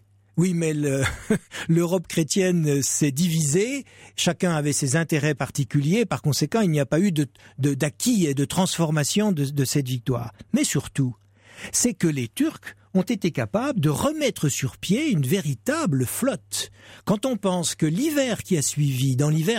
l'Europe chrétienne s'est divisée, chacun avait ses intérêts particuliers, par conséquent, il n'y a pas eu d'acquis et de transformation de cette victoire. Mais surtout, c'est que les Turcs ont été capables de remettre sur pied une véritable flotte. Quand on pense que l'hiver qui a suivi, dans l'hiver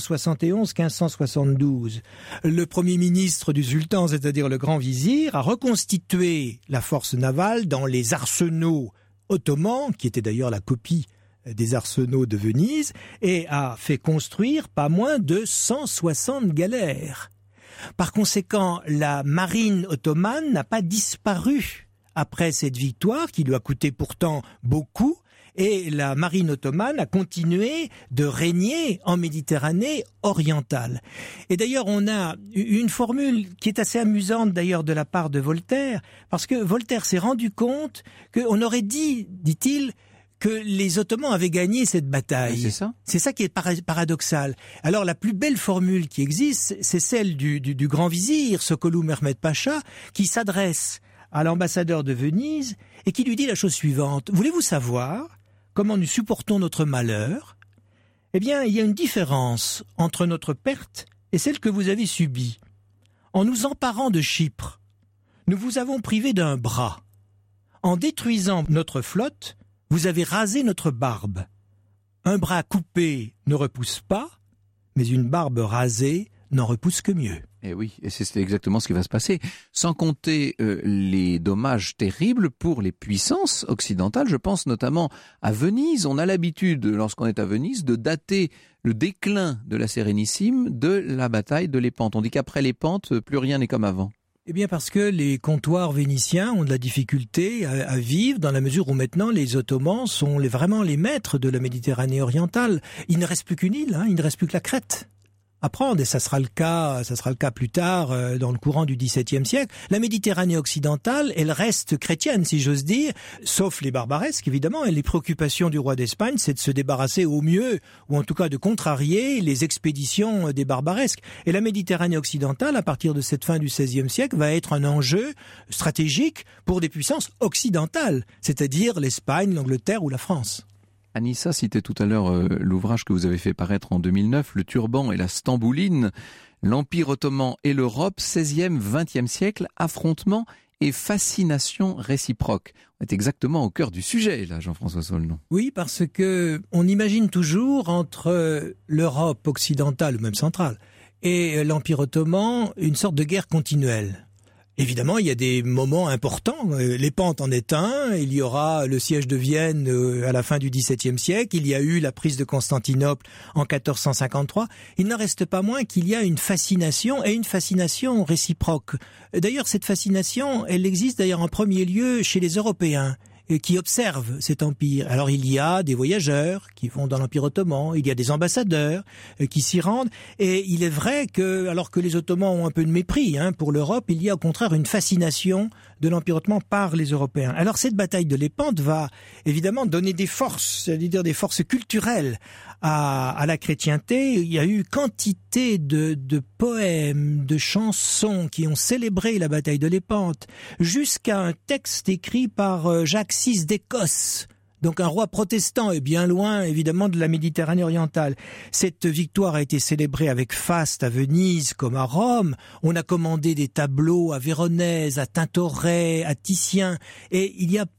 1571-1572, le premier ministre du sultan, c'est-à-dire le grand vizir, a reconstitué la force navale dans les arsenaux ottomans, qui étaient d'ailleurs la copie des arsenaux de Venise, et a fait construire pas moins de 160 galères. Par conséquent, la marine ottomane n'a pas disparu après cette victoire, qui lui a coûté pourtant beaucoup, et la marine ottomane a continué de régner en Méditerranée orientale. Et d'ailleurs, on a une formule qui est assez amusante d'ailleurs de la part de Voltaire, parce que Voltaire s'est rendu compte qu'on aurait dit-il, que les Ottomans avaient gagné cette bataille. C'est ça. C'est ça qui est paradoxal. Alors la plus belle formule qui existe, c'est celle du grand vizir, Sokolou Mehmed Pacha, qui s'adresse à l'ambassadeur de Venise et qui lui dit la chose suivante. Voulez-vous savoir comment nous supportons notre malheur? Eh bien, il y a une différence entre notre perte et celle que vous avez subie. En nous emparant de Chypre, nous vous avons privé d'un bras. En détruisant notre flotte, vous avez rasé notre barbe. Un bras coupé ne repousse pas, mais une barbe rasée n'en repousse que mieux. Et oui, et c'est exactement ce qui va se passer. Sans compter les dommages terribles pour les puissances occidentales. Je pense notamment à Venise. On a l'habitude, lorsqu'on est à Venise, de dater le déclin de la Sérénissime de la bataille de Lépante. On dit qu'après Lépante, plus rien n'est comme avant. Eh bien parce que les comptoirs vénitiens ont de la difficulté à vivre dans la mesure où maintenant les Ottomans sont vraiment les maîtres de la Méditerranée orientale. Il ne reste plus qu'une île, il ne reste plus que la Crète à prendre, et ça sera le cas plus tard dans le courant du XVIIe siècle. La Méditerranée occidentale, elle reste chrétienne, si j'ose dire, sauf les barbaresques évidemment, et les préoccupations du roi d'Espagne, c'est de se débarrasser au mieux, ou en tout cas de contrarier les expéditions des barbaresques. Et la Méditerranée occidentale, à partir de cette fin du XVIe siècle, va être un enjeu stratégique pour des puissances occidentales, c'est-à-dire l'Espagne, l'Angleterre ou la France. Anissa citait tout à l'heure l'ouvrage que vous avez fait paraître en 2009, Le Turban et la Stambouline, l'Empire ottoman et l'Europe, 16e, 20e siècle, affrontements et fascination réciproque. On est exactement au cœur du sujet, là, Jean-François Saulnon. Oui, parce que on imagine toujours entre l'Europe occidentale, ou même centrale, et l'Empire ottoman, une sorte de guerre continuelle. Évidemment, il y a des moments importants. Lépante en est un. Il y aura le siège de Vienne à la fin du XVIIe siècle. Il y a eu la prise de Constantinople en 1453. Il n'en reste pas moins qu'il y a une fascination, et une fascination réciproque. D'ailleurs, cette fascination, elle existe d'ailleurs en premier lieu chez les Européens qui observent cet empire. Alors il y a des voyageurs qui vont dans l'Empire ottoman, il y a des ambassadeurs qui s'y rendent, et il est vrai que, alors que les Ottomans ont un peu de mépris pour l'Europe, il y a au contraire une fascination de l'Empire ottoman par les Européens. Alors cette bataille de Lépante va évidemment donner des forces, c'est-à-dire des forces culturelles à la chrétienté. Il y a eu quantité de poèmes, de chansons qui ont célébré la bataille de Lépante, jusqu'à un texte écrit par Jacques VI d'Écosse, donc un roi protestant et bien loin évidemment de la Méditerranée orientale. Cette victoire a été célébrée avec faste à Venise comme à Rome. On a commandé des tableaux à Véronèse, à Tintoret, à Titien, et il y a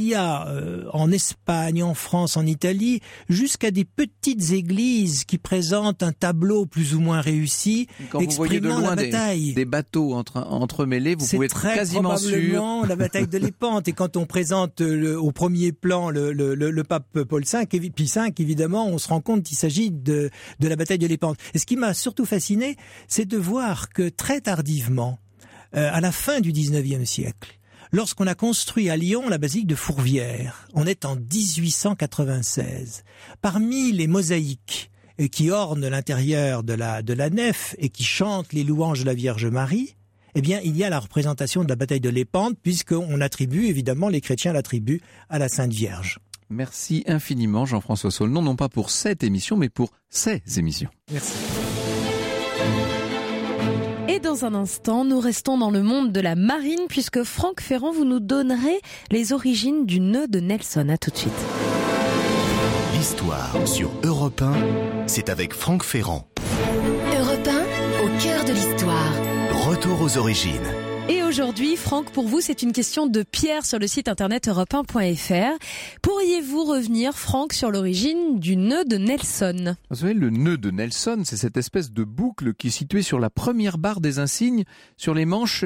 en Espagne, en France, en Italie, jusqu'à des petites églises qui présentent un tableau plus ou moins réussi, quand vous voyez de loin la bataille. Des bateaux entremêlés, vous pouvez être quasiment sûr. C'est très probablement la bataille de Lépante. Et quand on présente au premier plan le pape Paul V, Pie V, évidemment, on se rend compte qu'il s'agit de la bataille de Lépante. Et ce qui m'a surtout fasciné, c'est de voir que très tardivement, à la fin du XIXe siècle, lorsqu'on a construit à Lyon la basilique de Fourvière. On est en 1896. Parmi les mosaïques qui ornent l'intérieur de la nef et qui chantent les louanges de la Vierge Marie, eh bien, il y a la représentation de la bataille de Lépante, puisqu'on attribue, évidemment, les chrétiens l'attribuent à la Sainte Vierge. Merci infiniment Jean-François Saulnon, non pas pour cette émission, mais pour ces émissions. Merci. Et dans un instant, nous restons dans le monde de la marine, puisque Franck Ferrand, vous nous donnerez les origines du nœud de Nelson. À tout de suite. L'histoire sur Europe 1, c'est avec Franck Ferrand. Europe 1, au cœur de l'histoire. Retour aux origines. Et aujourd'hui, Franck, pour vous, c'est une question de Pierre sur le site internet europe1.fr. Pourriez-vous revenir, Franck, sur l'origine du nœud de Nelson ? Vous savez, le nœud de Nelson, c'est cette espèce de boucle qui est située sur la première barre des insignes, sur les manches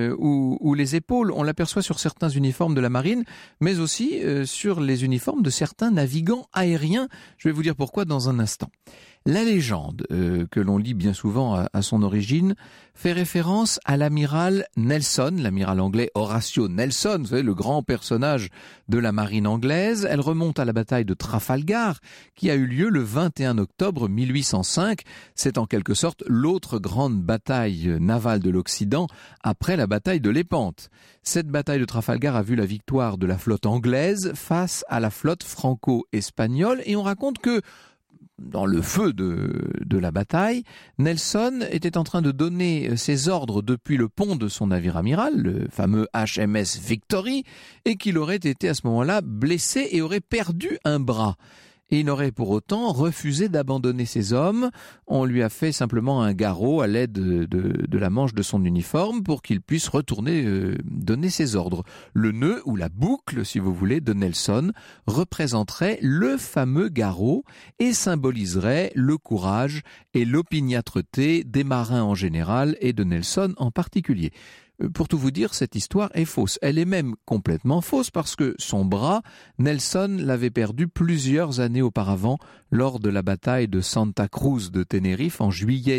ou les épaules. On l'aperçoit sur certains uniformes de la marine, mais aussi sur les uniformes de certains navigants aériens. Je vais vous dire pourquoi dans un instant. La légende, que l'on lit bien souvent à son origine, fait référence à l'amiral Nelson, l'amiral anglais Horatio Nelson, vous savez, le grand personnage de la marine anglaise. Elle remonte à la bataille de Trafalgar, qui a eu lieu le 21 octobre 1805. C'est en quelque sorte l'autre grande bataille navale de l'Occident après la bataille de Lépante. Cette bataille de Trafalgar a vu la victoire de la flotte anglaise face à la flotte franco-espagnole, et on raconte que dans le feu de la bataille, Nelson était en train de donner ses ordres depuis le pont de son navire amiral, le fameux HMS Victory, et qu'il aurait été à ce moment-là blessé et aurait perdu un bras. Et il aurait pour autant refusé d'abandonner ses hommes. On lui a fait simplement un garrot à l'aide de la manche de son uniforme pour qu'il puisse retourner donner ses ordres. Le nœud ou la boucle, si vous voulez, de Nelson représenterait le fameux garrot et symboliserait le courage et l'opiniâtreté des marins en général et de Nelson en particulier. Pour tout vous dire, cette histoire est fausse. Elle est même complètement fausse parce que son bras, Nelson l'avait perdu plusieurs années auparavant lors de la bataille de Santa Cruz de Tenerife en juillet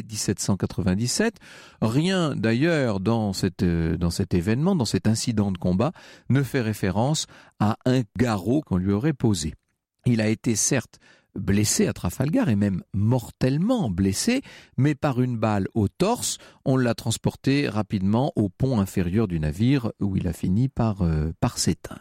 1797. Rien d'ailleurs dans cet événement, dans cet incident de combat, ne fait référence à un garrot qu'on lui aurait posé. Il a été certes blessé à Trafalgar et même mortellement blessé, mais par une balle au torse, on l'a transporté rapidement au pont inférieur du navire où il a fini par s'éteindre.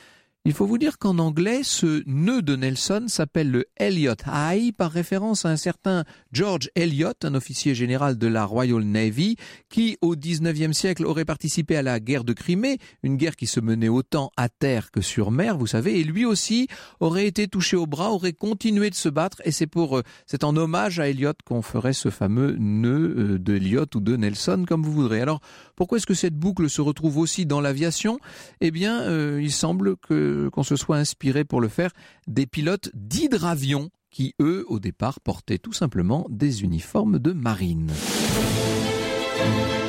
Il faut vous dire qu'en anglais, ce nœud de Nelson s'appelle le Elliot Eye, par référence à un certain George Elliot, un officier général de la Royal Navy, qui au XIXe siècle aurait participé à la guerre de Crimée, une guerre qui se menait autant à terre que sur mer, vous savez, et lui aussi aurait été touché au bras, aurait continué de se battre, et c'est en hommage à Elliot qu'on ferait ce fameux nœud de Elliot ou de Nelson, comme vous voudrez. Alors, pourquoi est-ce que cette boucle se retrouve aussi dans l'aviation ? Eh bien, il semble qu'on se soit inspiré pour le faire des pilotes d'hydravion qui, eux, au départ, portaient tout simplement des uniformes de marine.